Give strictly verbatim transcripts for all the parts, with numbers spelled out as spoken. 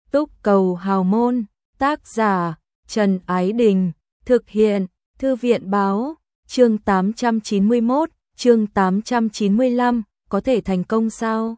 Túc cầu hào môn, tác giả Trần Ái Đình, thực hiện Thư viện báo, chương tám trăm chín mươi mốt, chương tám trăm chín mươi lăm, có thể thành công sao?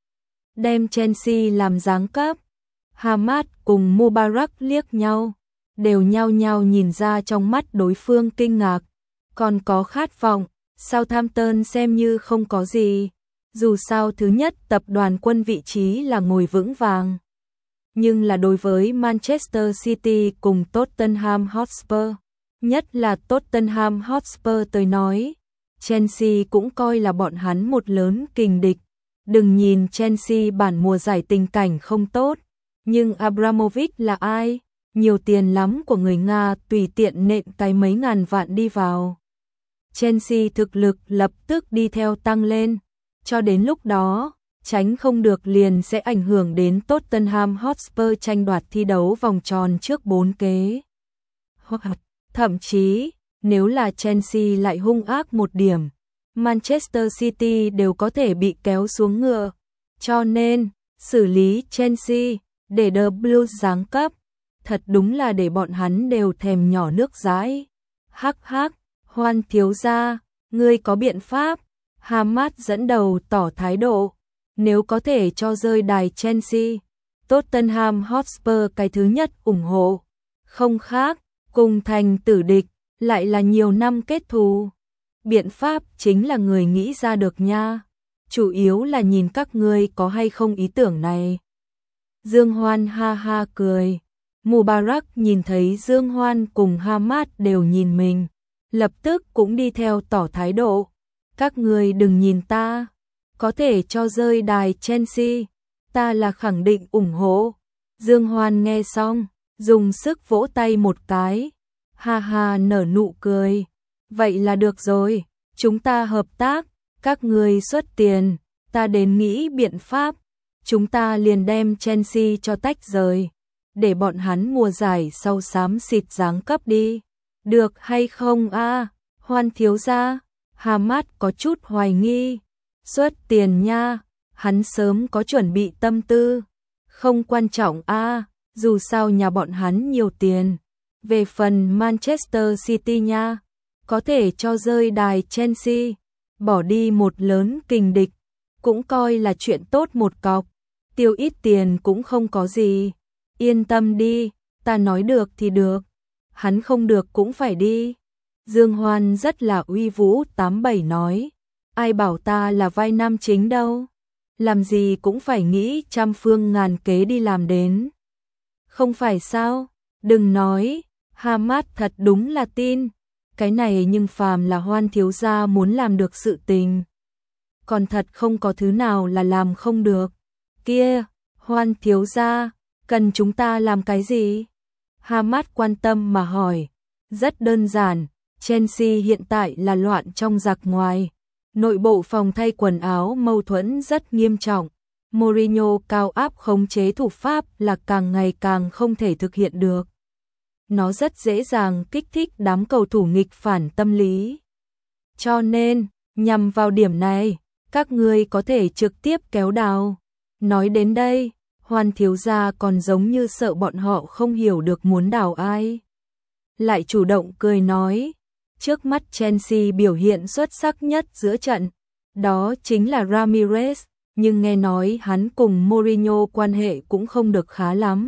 Đem Chelsea làm giáng cấp. Hamad cùng Mubarak liếc nhau, đều nhao nhao nhìn ra trong mắt đối phương kinh ngạc, còn có khát vọng. Southampton xem như không có gì, dù sao thứ nhất tập đoàn quân vị trí là ngồi vững vàng. Nhưng là đối với Manchester City cùng Tottenham Hotspur, nhất là Tottenham Hotspur tới nói, Chelsea cũng coi là bọn hắn một lớn kình địch. Đừng nhìn Chelsea bản mùa giải tình cảnh không tốt, nhưng Abramovich là ai? Nhiều tiền lắm của người Nga tùy tiện nện cái mấy ngàn vạn đi vào. Chelsea thực lực lập tức đi theo tăng lên, cho đến lúc đó, tránh không được liền sẽ ảnh hưởng đến Tottenham Hotspur tranh đoạt thi đấu vòng tròn trước bốn kế. Hoặc thậm chí, nếu là Chelsea lại hung ác một điểm, Manchester City đều có thể bị kéo xuống ngựa. Cho nên, xử lý Chelsea, để The Blues giáng cấp, thật đúng là để bọn hắn đều thèm nhỏ nước dãi. Hắc hắc, Hoan thiếu gia, ngươi có biện pháp? Hamad dẫn đầu tỏ thái độ, nếu có thể cho rơi đài Chelsea, Tottenham Hotspur cái thứ nhất ủng hộ, không khác, cùng thành tử địch, lại là nhiều năm kết thù. Biện pháp chính là người nghĩ ra được nha, chủ yếu là nhìn các ngươi có hay không ý tưởng này. Dương Hoan ha ha cười, Mubarak nhìn thấy Dương Hoan cùng Hamad đều nhìn mình, lập tức cũng đi theo tỏ thái độ. Các ngươi đừng nhìn ta, có thể cho rơi đài Chelsea, ta là khẳng định ủng hộ. Dương Hoan nghe xong, dùng sức vỗ tay một cái, ha ha nở nụ cười. Vậy là được rồi, chúng ta hợp tác, các ngươi xuất tiền, ta đến nghĩ biện pháp, chúng ta liền đem Chelsea cho tách rời, để bọn hắn mùa giải sau xám xịt giáng cấp đi. Được hay không a? À? Hoan thiếu gia, Hamad có chút hoài nghi. Xuất tiền nha, hắn sớm có chuẩn bị tâm tư. Không quan trọng a, à, dù sao nhà bọn hắn nhiều tiền. Về phần Manchester City nha, có thể cho rơi đài Chelsea, bỏ đi một lớn kình địch, cũng coi là chuyện tốt một cọc. Tiêu ít tiền cũng không có gì. Yên tâm đi, ta nói được thì được. Hắn không được cũng phải đi. Dương Hoan rất là uy vũ tám bảy nói, ai bảo ta là vai nam chính đâu, làm gì cũng phải nghĩ trăm phương ngàn kế đi làm đến. Không phải sao, đừng nói, Hamad thật đúng là tin, cái này nhưng phàm là Hoan thiếu gia muốn làm được sự tình. Còn thật không có thứ nào là làm không được. Kia, Hoan thiếu gia, cần chúng ta làm cái gì? Hamad quan tâm mà hỏi. Rất đơn giản, Chelsea hiện tại là loạn trong giặc ngoài. Nội bộ phòng thay quần áo mâu thuẫn rất nghiêm trọng. Mourinho cao áp khống chế thủ pháp là càng ngày càng không thể thực hiện được. Nó rất dễ dàng kích thích đám cầu thủ nghịch phản tâm lý. Cho nên, nhằm vào điểm này, các ngươi có thể trực tiếp kéo đào. Nói đến đây, Hoan thiếu gia còn giống như sợ bọn họ không hiểu được muốn đào ai. Lại chủ động cười nói, trước mắt Chelsea biểu hiện xuất sắc nhất giữa trận, đó chính là Ramirez, nhưng nghe nói hắn cùng Mourinho quan hệ cũng không được khá lắm.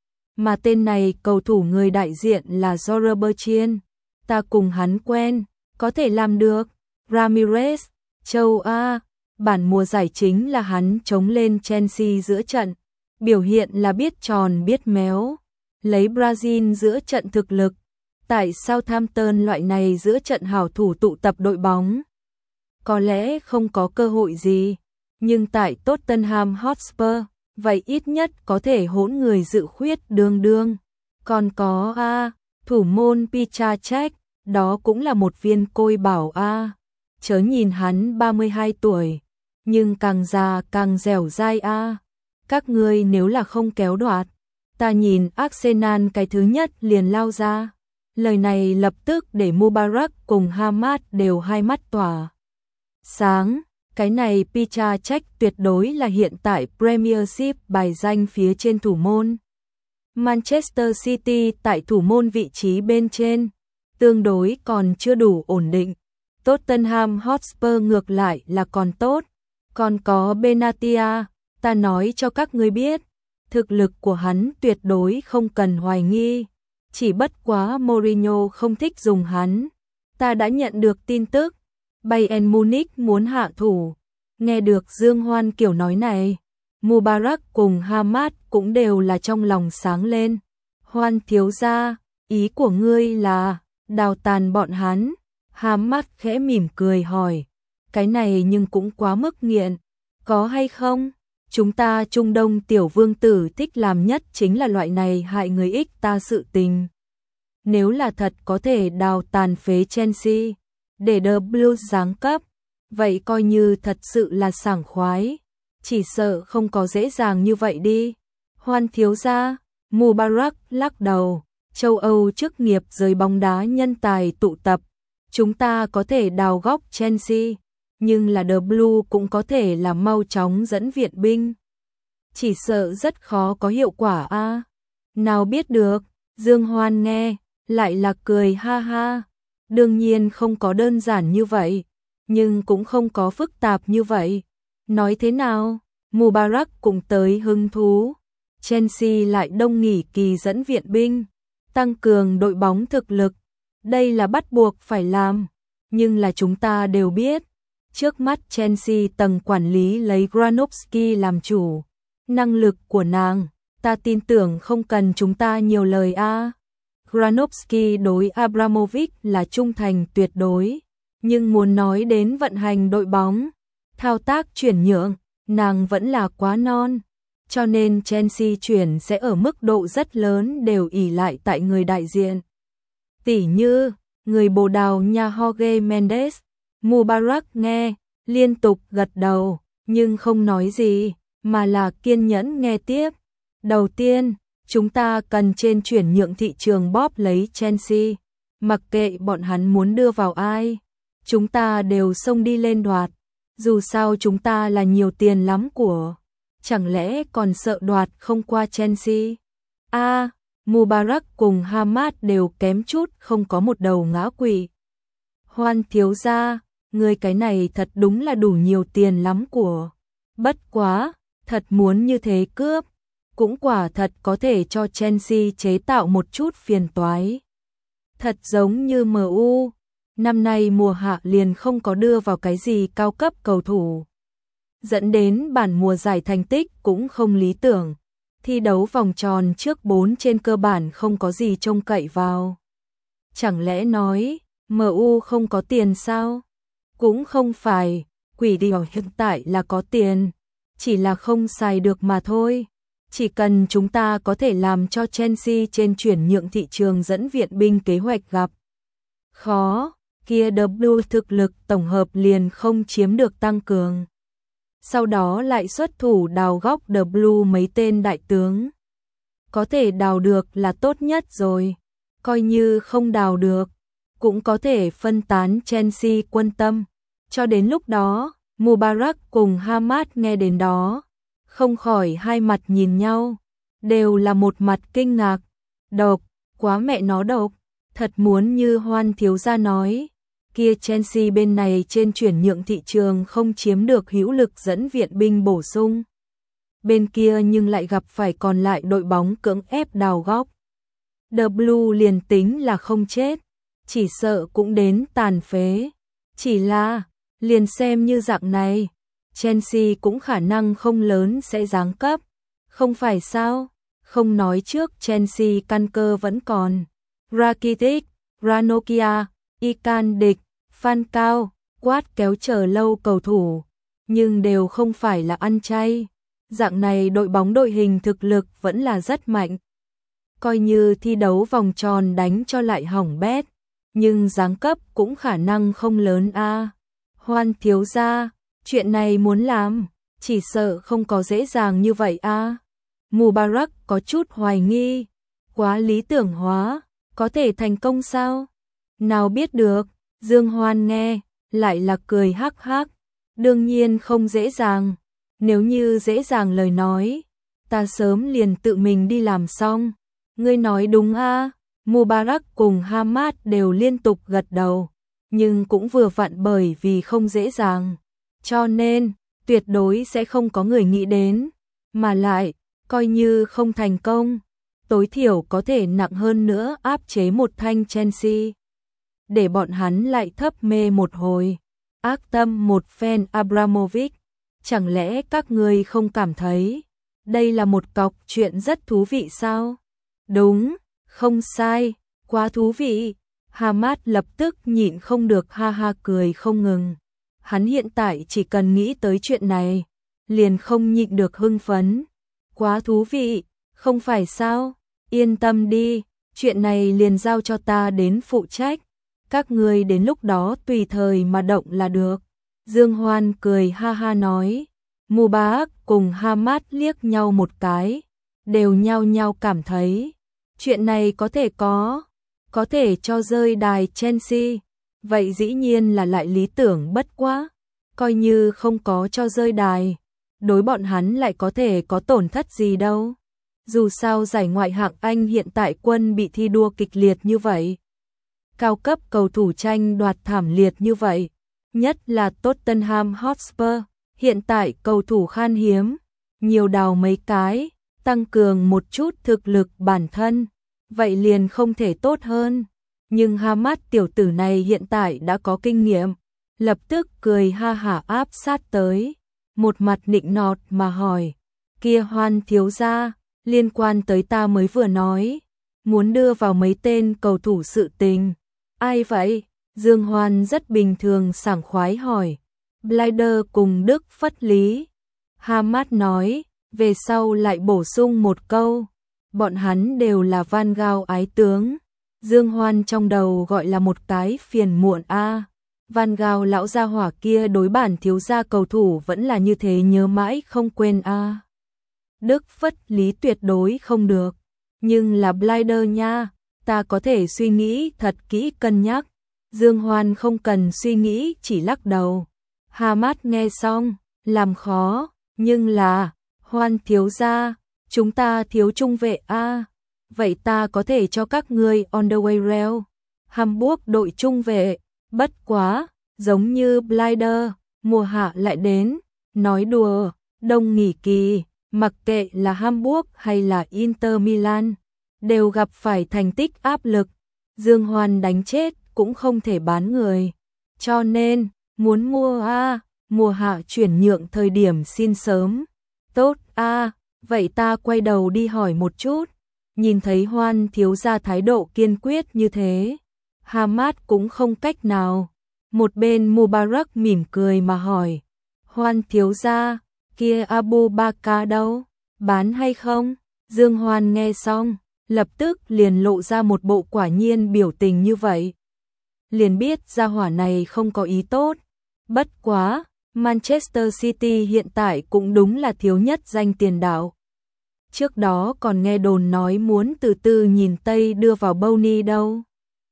Mà tên này cầu thủ người đại diện là Jorge Bertrand, ta cùng hắn quen, có thể làm được. Ramirez, châu A, bản mùa giải chính là hắn chống lên Chelsea giữa trận, biểu hiện là biết tròn biết méo, lấy Brazil giữa trận thực lực. Tại Southampton loại này giữa trận hảo thủ tụ tập đội bóng, có lẽ không có cơ hội gì, nhưng tại Tottenham Hotspur, vậy ít nhất có thể hỗn người dự khuyết đương đương. Còn có a, thủ môn Piszczek, đó cũng là một viên côi bảo a. Chớ nhìn hắn ba mươi hai tuổi, nhưng càng già càng dẻo dai a. Các ngươi nếu là không kéo đoạt, ta nhìn Arsenal cái thứ nhất liền lao ra. Lời này lập tức để Mubarak cùng Hamad đều hai mắt tỏa sáng. Cái này Piszczek tuyệt đối là hiện tại Premiership bài danh phía trên thủ môn. Manchester City tại thủ môn vị trí bên trên, tương đối còn chưa đủ ổn định. Tottenham Hotspur ngược lại là còn tốt, còn có Benatia, ta nói cho các ngươi biết, thực lực của hắn tuyệt đối không cần hoài nghi, chỉ bất quá Mourinho không thích dùng hắn. Ta đã nhận được tin tức, Bayern Munich muốn hạ thủ. Nghe được Dương Hoan kiểu nói này, Mubarak cùng Hamad cũng đều là trong lòng sáng lên. Hoan thiếu gia, ý của ngươi là đào tàn bọn hắn? Hamad khẽ mỉm cười hỏi, cái này nhưng cũng quá mức nghiện, có hay không? Chúng ta Trung Đông tiểu vương tử thích làm nhất chính là loại này hại người ích ta sự tình. Nếu là thật có thể đào tàn phế Chelsea, để The Blues giáng cấp, vậy coi như thật sự là sảng khoái, chỉ sợ không có dễ dàng như vậy đi. Hoan thiếu gia, Mubarak lắc đầu, châu Âu chức nghiệp giới bóng đá nhân tài tụ tập, chúng ta có thể đào góc Chelsea, nhưng là The Blue cũng có thể là mau chóng dẫn viện binh. Chỉ sợ rất khó có hiệu quả a. À? Nào biết được, Dương Hoan nghe, lại là cười ha ha. Đương nhiên không có đơn giản như vậy, nhưng cũng không có phức tạp như vậy. Nói thế nào, Mubarak cũng tới hứng thú. Chelsea lại đông nghỉ kỳ dẫn viện binh, tăng cường đội bóng thực lực. Đây là bắt buộc phải làm, nhưng là chúng ta đều biết. Trước mắt Chelsea tầng quản lý lấy Granovsky làm chủ. Năng lực của nàng, ta tin tưởng không cần chúng ta nhiều lời a. À. Granovsky đối Abramovich là trung thành tuyệt đối, nhưng muốn nói đến vận hành đội bóng, thao tác chuyển nhượng, nàng vẫn là quá non, cho nên Chelsea chuyển sẽ ở mức độ rất lớn đều ỷ lại tại người đại diện. Tỉ như, người Bồ Đào Nha Jorge Mendes. Mubarak nghe, liên tục gật đầu, nhưng không nói gì, mà là kiên nhẫn nghe tiếp. Đầu tiên, chúng ta cần trên chuyển nhượng thị trường bóp lấy Chelsea, mặc kệ bọn hắn muốn đưa vào ai, chúng ta đều xông đi lên đoạt, dù sao chúng ta là nhiều tiền lắm của, chẳng lẽ còn sợ đoạt không qua Chelsea? A, à, Mubarak cùng Hamad đều kém chút không có một đầu ngã quỵ. Hoan thiếu gia, người cái này thật đúng là đủ nhiều tiền lắm của. Bất quá, thật muốn như thế cướp, cũng quả thật có thể cho Chelsea chế tạo một chút phiền toái. Thật giống như em u, năm nay mùa hạ liền không có đưa vào cái gì cao cấp cầu thủ, dẫn đến bản mùa giải thành tích cũng không lý tưởng. Thi đấu vòng tròn trước bốn trên cơ bản không có gì trông cậy vào. Chẳng lẽ nói, em u không có tiền sao? Cũng không phải, quỷ điều hiện tại là có tiền, chỉ là không xài được mà thôi. Chỉ cần chúng ta có thể làm cho Chelsea trên chuyển nhượng thị trường dẫn viện binh kế hoạch gặp khó, kia The Blue thực lực tổng hợp liền không chiếm được tăng cường. Sau đó lại xuất thủ đào góc The Blue mấy tên đại tướng. Có thể đào được là tốt nhất rồi, coi như không đào được, cũng có thể phân tán Chelsea quân tâm. Cho đến lúc đó, Mubarak cùng Hamad nghe đến đó, không khỏi hai mặt nhìn nhau, đều là một mặt kinh ngạc. Độc, quá mẹ nó độc, thật muốn như Hoan thiếu gia nói, kia Chelsea bên này trên chuyển nhượng thị trường không chiếm được hữu lực dẫn viện binh bổ sung. Bên kia nhưng lại gặp phải còn lại đội bóng cưỡng ép đào góc. The Blue liền tính là không chết, chỉ sợ cũng đến tàn phế. Chỉ là, liền xem như dạng này, Chelsea cũng khả năng không lớn sẽ giáng cấp. Không phải sao? Không nói trước Chelsea căn cơ vẫn còn. Rakitic, Ranocchia, Ican địch, Falcao, quát kéo chờ lâu cầu thủ, nhưng đều không phải là ăn chay. Dạng này đội bóng đội hình thực lực vẫn là rất mạnh. Coi như thi đấu vòng tròn đánh cho lại hỏng bét, nhưng giáng cấp cũng khả năng không lớn a. À. Hoan thiếu gia, chuyện này muốn làm, chỉ sợ không có dễ dàng như vậy a. À. Mubarak có chút hoài nghi, quá lý tưởng hóa, có thể thành công sao? Nào biết được, Dương Hoan nghe, lại là cười hắc hắc, đương nhiên không dễ dàng, nếu như dễ dàng lời nói, ta sớm liền tự mình đi làm xong. Ngươi nói đúng a. Mubarak cùng Hamad đều liên tục gật đầu, nhưng cũng vừa vặn bởi vì không dễ dàng, cho nên tuyệt đối sẽ không có người nghĩ đến, mà lại, coi như không thành công, tối thiểu có thể nặng hơn nữa áp chế một thanh Chelsea, để bọn hắn lại thấp mê một hồi, ác tâm một phen Abramovich, chẳng lẽ các ngươi không cảm thấy đây là một cọc chuyện rất thú vị sao? Đúng, không sai, quá thú vị. Hamad lập tức nhịn không được ha ha cười không ngừng. Hắn hiện tại chỉ cần nghĩ tới chuyện này, liền không nhịn được hưng phấn. Quá thú vị, không phải sao? Yên tâm đi, chuyện này liền giao cho ta đến phụ trách. Các ngươi đến lúc đó tùy thời mà động là được. Dương Hoan cười ha ha nói. Mubarak cùng Hamad liếc nhau một cái, đều nhao nhao cảm thấy chuyện này có thể có, có thể cho rơi đài Chelsea, vậy dĩ nhiên là lại lý tưởng bất quá, coi như không có cho rơi đài, đối bọn hắn lại có thể có tổn thất gì đâu. Dù sao giải ngoại hạng Anh hiện tại quân bị thi đua kịch liệt như vậy, cao cấp cầu thủ tranh đoạt thảm liệt như vậy, nhất là Tottenham Hotspur, hiện tại cầu thủ khan hiếm, nhiều đào mấy cái, tăng cường một chút thực lực bản thân, vậy liền không thể tốt hơn. Nhưng Hamad tiểu tử này hiện tại đã có kinh nghiệm, lập tức cười ha hả áp sát tới, một mặt nịnh nọt mà hỏi, kia Hoan thiếu gia, liên quan tới ta mới vừa nói, muốn đưa vào mấy tên cầu thủ sự tình, ai vậy? Dương Hoan rất bình thường sảng khoái hỏi, Blyder cùng Đức Phất Lý. Hamad nói, về sau lại bổ sung một câu, bọn hắn đều là Van Gaal ái tướng. Dương Hoan trong đầu gọi là một cái phiền muộn a. À. Van Gaal lão gia hỏa kia đối bản thiếu gia cầu thủ vẫn là như thế nhớ mãi không quên a. À. Đức Phất Lý tuyệt đối không được, nhưng là Blyder nha, ta có thể suy nghĩ thật kỹ cân nhắc. Dương Hoan không cần suy nghĩ chỉ lắc đầu. Hamad nghe xong, làm khó, nhưng là, Hoan thiếu gia, chúng ta thiếu trung vệ a. À. Vậy ta có thể cho các ngươi on the way rail. Hamburg đội trung vệ, bất quá, giống như Blyder, mùa hạ lại đến, nói đùa, đông nghỉ kỳ, mặc kệ là Hamburg hay là Inter Milan, đều gặp phải thành tích áp lực, Dương Hoan đánh chết cũng không thể bán người, cho nên, muốn mua a, à, mùa hạ chuyển nhượng thời điểm xin sớm, tốt a, à, vậy ta quay đầu đi hỏi một chút. Nhìn thấy Hoan thiếu gia thái độ kiên quyết như thế, Hamad cũng không cách nào. Một bên Mubarak mỉm cười mà hỏi, Hoan thiếu gia, kia Abu Bakar đâu, bán hay không? Dương Hoan nghe xong, lập tức liền lộ ra một bộ quả nhiên biểu tình như vậy. Liền biết gia hỏa này không có ý tốt. Bất quá, Manchester City hiện tại cũng đúng là thiếu nhất danh tiền đạo. Trước đó còn nghe đồn nói muốn từ từ nhìn Tây đưa vào Bony đâu.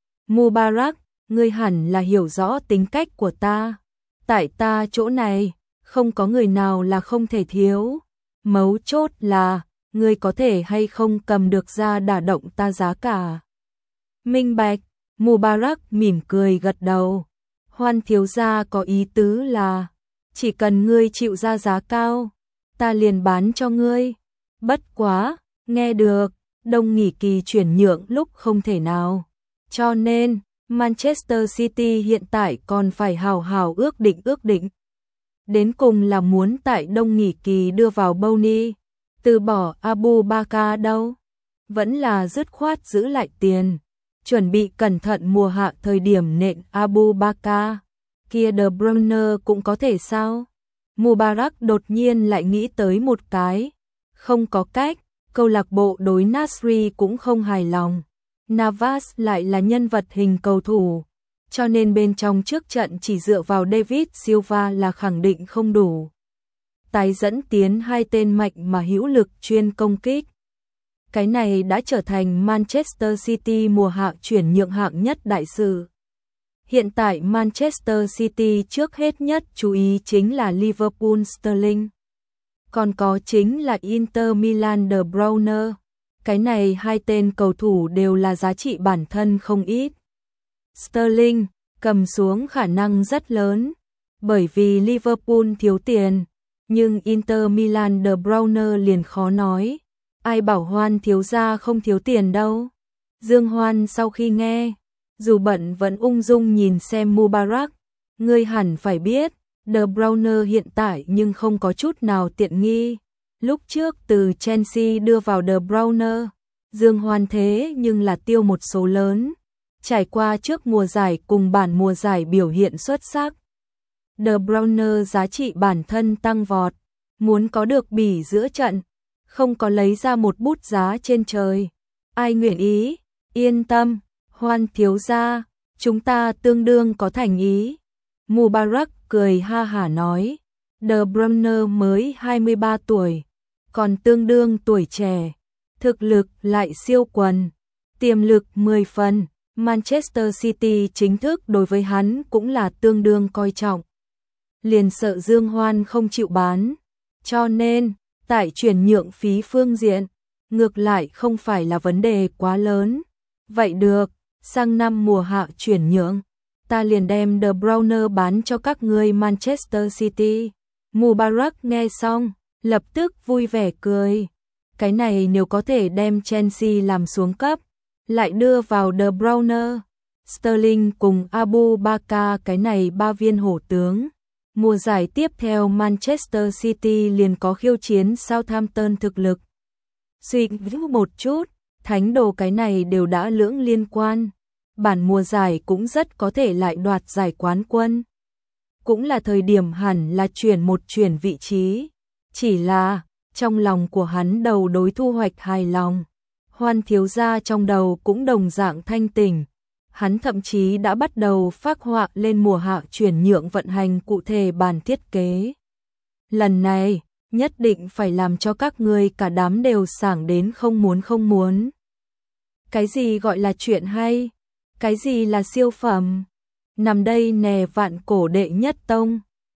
Mubarak, ngươi hẳn là hiểu rõ tính cách của ta. Tại ta chỗ này, không có người nào là không thể thiếu. Mấu chốt là, ngươi có thể hay không cầm được ra đả động ta giá cả. Minh bạch, Mubarak mỉm cười gật đầu. Hoan thiếu gia có ý tứ là, chỉ cần ngươi chịu ra giá cao, ta liền bán cho ngươi. Bất quá, nghe được, đông nghỉ kỳ chuyển nhượng lúc không thể nào. Cho nên, Manchester City hiện tại còn phải hào hào ước định ước định. Đến cùng là muốn tại đông nghỉ kỳ đưa vào Bony, từ bỏ Abu Bakar đâu. Vẫn là dứt khoát giữ lại tiền, chuẩn bị cẩn thận mùa hạ thời điểm nện Abu Bakar. Kia De Bruyne cũng có thể sao? Mubarak đột nhiên lại nghĩ tới một cái. Không có cách, câu lạc bộ đối Nasri cũng không hài lòng. Navas lại là nhân vật hình cầu thủ, cho nên bên trong trước trận chỉ dựa vào David Silva là khẳng định không đủ. Tái dẫn tiến hai tên mạnh mà hữu lực chuyên công kích. Cái này đã trở thành Manchester City mùa hạ chuyển nhượng hạng nhất đại sự. Hiện tại Manchester City trước hết nhất chú ý chính là Liverpool Sterling. Còn có chính là Inter Milan De Bruyne. Cái này hai tên cầu thủ đều là giá trị bản thân không ít. Sterling cầm xuống khả năng rất lớn, bởi vì Liverpool thiếu tiền, nhưng Inter Milan De Bruyne liền khó nói. Ai bảo Hoan thiếu gia không thiếu tiền đâu. Dương Hoan sau khi nghe, dù bận vẫn ung dung nhìn xem Mubarak. Ngươi hẳn phải biết, De Bruyne hiện tại nhưng không có chút nào tiện nghi. Lúc trước từ Chelsea đưa vào De Bruyne, Dương Hoan thế nhưng là tiêu một số lớn. Trải qua trước mùa giải cùng bản mùa giải biểu hiện xuất sắc, De Bruyne giá trị bản thân tăng vọt, muốn có được bỉ giữa trận, không có lấy ra một bút giá trên trời. Ai nguyện ý, yên tâm, Hoan thiếu gia, chúng ta tương đương có thành ý. Mubarak cười ha hả nói, De Bruyne mới hai mươi ba tuổi, còn tương đương tuổi trẻ, thực lực lại siêu quần, tiềm lực mười phần. Manchester City chính thức đối với hắn cũng là tương đương coi trọng. Liền sợ Dương Hoan không chịu bán, cho nên, tại chuyển nhượng phí phương diện, ngược lại không phải là vấn đề quá lớn. Vậy được, sang năm mùa hạ chuyển nhượng, ta liền đem De Bruyne bán cho các ngươi Manchester City. Mubarak nghe xong, lập tức vui vẻ cười. Cái này nếu có thể đem Chelsea làm xuống cấp, lại đưa vào De Bruyne, Sterling cùng Abu Bakar, cái này ba viên hổ tướng. Mùa giải tiếp theo Manchester City liền có khiêu chiến Southampton thực lực. Suy nghĩ một chút, thánh đồ cái này đều đã lưỡng liên quan. Bản mùa giải cũng rất có thể lại đoạt giải quán quân. Cũng là thời điểm hẳn là chuyển một chuyển vị trí. Chỉ là, trong lòng của hắn đầu đối thu hoạch hài lòng. Hoan thiếu gia trong đầu cũng đồng dạng thanh tỉnh. Hắn thậm chí đã bắt đầu phác họa lên mùa hạ chuyển nhượng vận hành cụ thể bản thiết kế. Lần này, nhất định phải làm cho các ngươi cả đám đều sảng đến không muốn không muốn. Cái gì gọi là chuyện hay? Cái gì là siêu phẩm? Nằm đây nè vạn cổ đệ nhất tông.